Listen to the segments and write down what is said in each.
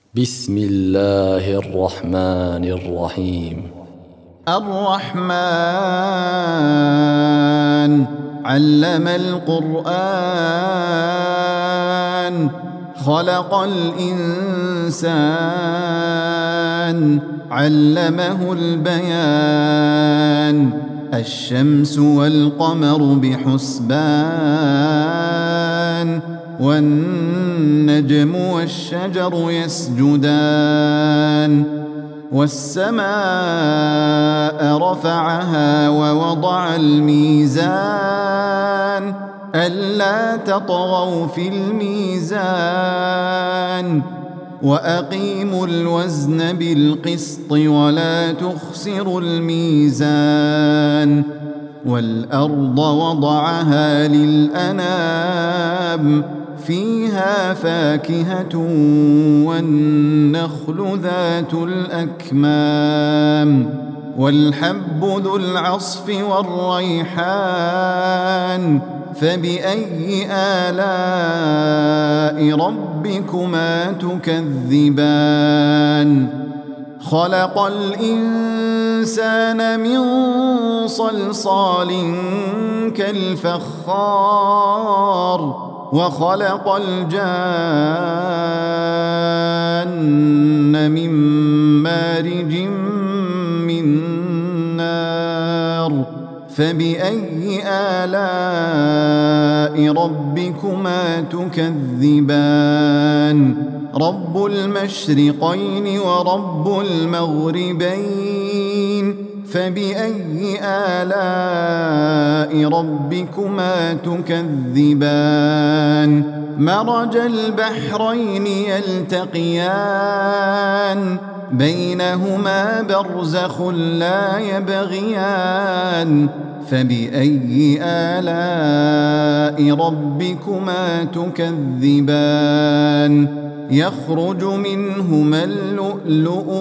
بسم الله الرحمن الرحيم. الرحمن علم القرآن خلق الإنسان علمه البيان الشمس والقمر بحسبان والنجم والشجر يسجدان والسماء رفعها ووضع الميزان ألا تطغوا في الميزان وأقيموا الوزن بالقسط ولا تخسروا الميزان والأرض وضعها للأنام فيها فاكهة والنخل ذات الأكمام والحب ذو العصف والريحان فبأي آلاء ربكما تكذبان خلق الإنسان من صلصال كالفخار وخلق الجان من مارج من نار فبأي آلاء ربكما تكذبان رب المشرقين ورب المغربين فبأي آلاء ربكما تكذبان مرج البحرين يلتقيان بينهما برزخ لا يبغيان فبأي آلاء ربكما تكذبان يخرج منهما اللؤلؤ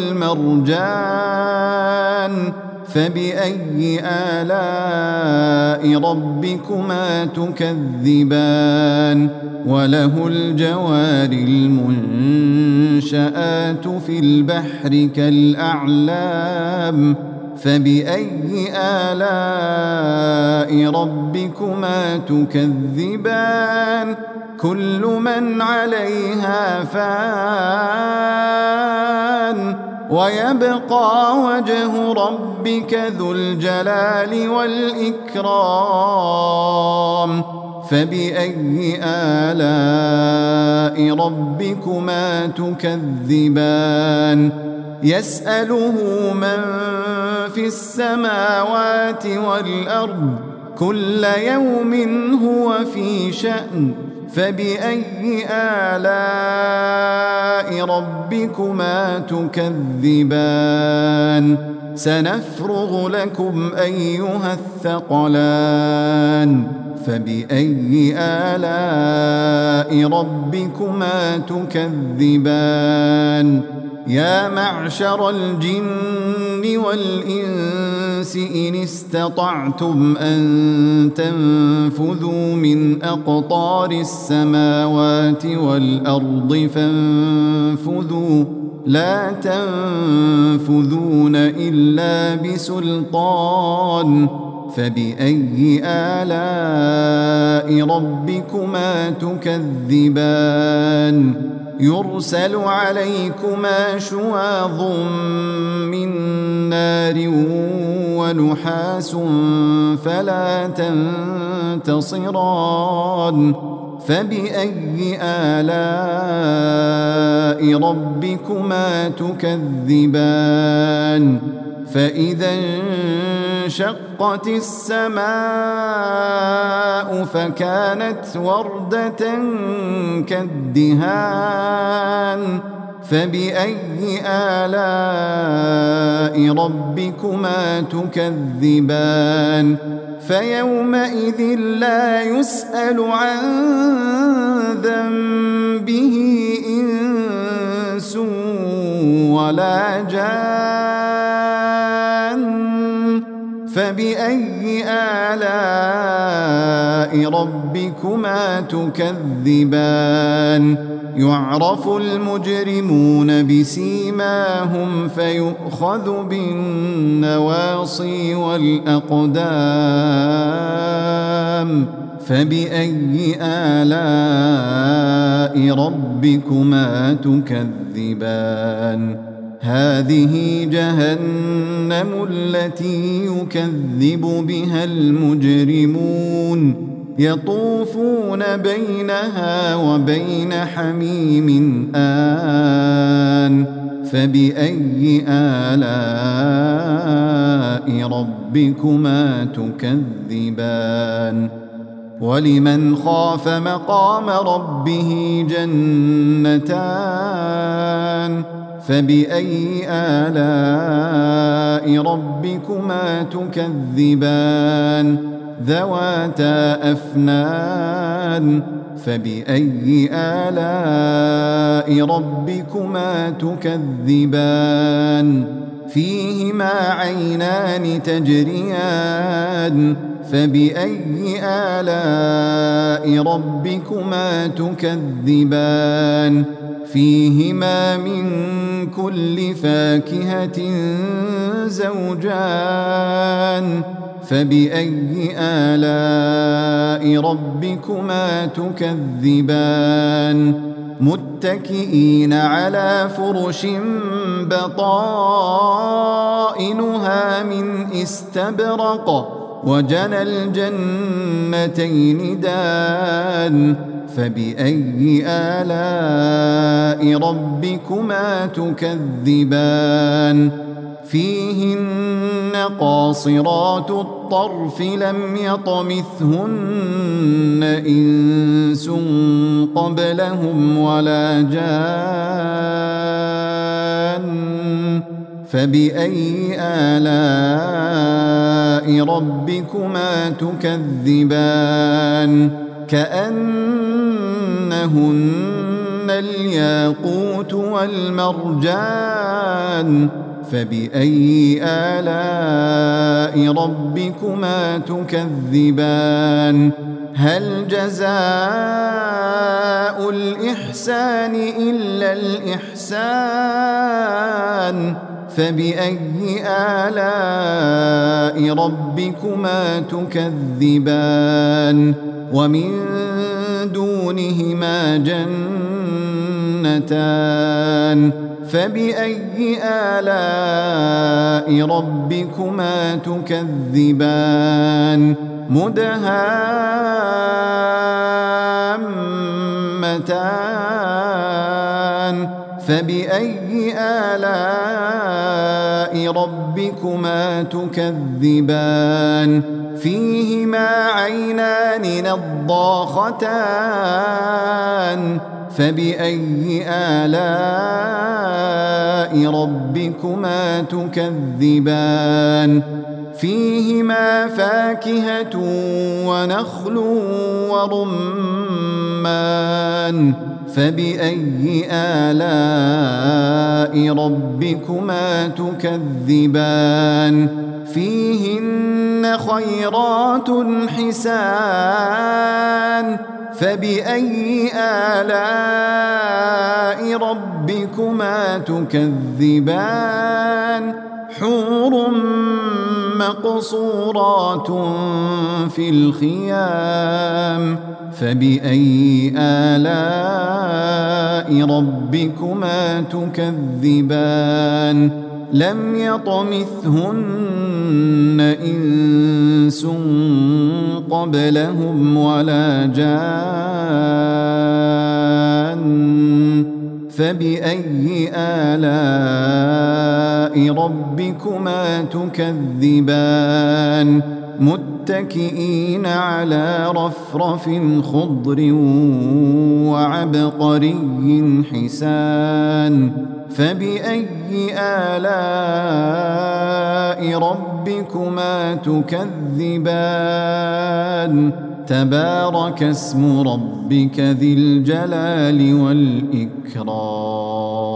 والمرجان فبأي آلاء ربكما تكذبان وله الجوار المنشآت في البحر كالأعلام فبأي آلاء ربكما تكذبان كل من عليها فان ويبقى وجه ربك ذو الجلال والإكرام فبأي آلاء ربكما تكذبان يسأله من في السماوات والأرض كل يوم هو في شأن فبأي آلاء ربكما تكذبان سنفرغ لكم أيها الثقلان فبأي آلاء ربكما تكذبان يا معشر الجن والإنس إن استطعتم أن تنفذوا من أقطار السماوات والأرض فانفذوا لا تنفذون إلا بسلطان فبأي آلاء ربكما تكذبان يرسل عليكما شواظ من نار ونحاس فلا تنتصران فبأي آلاء ربكما تكذبان فإذا انشقت السماء فكانت وردة كالدهان فبأي آلاء ربكما تكذبان فيومئذ لا يسأل عن ذنبه إنس ولا جان فبأي آلاء ربكما تكذبان يعرف المجرمون بسيماهم فيؤخذ بالنواصي والأقدام فبأي آلاء ربكما تكذبان هذه جهنم التي يكذب بها المجرمون يطوفون بينها وبين حميم آن فبأي آلاء ربكما تكذبان ولمن خاف مقام ربه جنتان فبأي آلاء ربكما تكذبان ذواتا أفنان فبأي آلاء ربكما تكذبان فيهما عينان تجريان فبأي آلاء ربكما تكذبان فيهما من كل فاكهة زوجان فبأي آلاء ربكما تكذبان متكئين على فرش بطائنها من استبرق وجنى الجنتين دان فبأي آلاء ربكما تكذبان فيهن قاصرات الطرف لم يطمثهن إنس قبلهم ولا جان فبأي آلاء ربكما تكذبان كأنهن الياقوت والمرجان فبأي آلاء ربكما تكذبان هل جزاء الإحسان إلا الإحسان فبأي آلاء ربكما تكذبان ومن دونهما جنتان فبأي آلاء ربكما تكذبان مدهامتان فبأي آلاء ربكما تكذبان فيهما عينان نضاختان فبأي آلاء ربكما تكذبان فيهما فاكهة ونخل ورمان فبأي آلاء ربكما تكذبان فيهن خيرات حسان فبأي آلاء ربكما تكذبان حور مقصورات في الخيام فبأي آلاء ربكما تكذبان لم يطمثهن إنس قبلهم ولا جان فبأي آلاء ربكما تكذبان متكئين على رفرف خضر وعبقري حسان فبأي آلاء ربكما تكذبان تبارك اسم ربك ذي الجلال والإكرام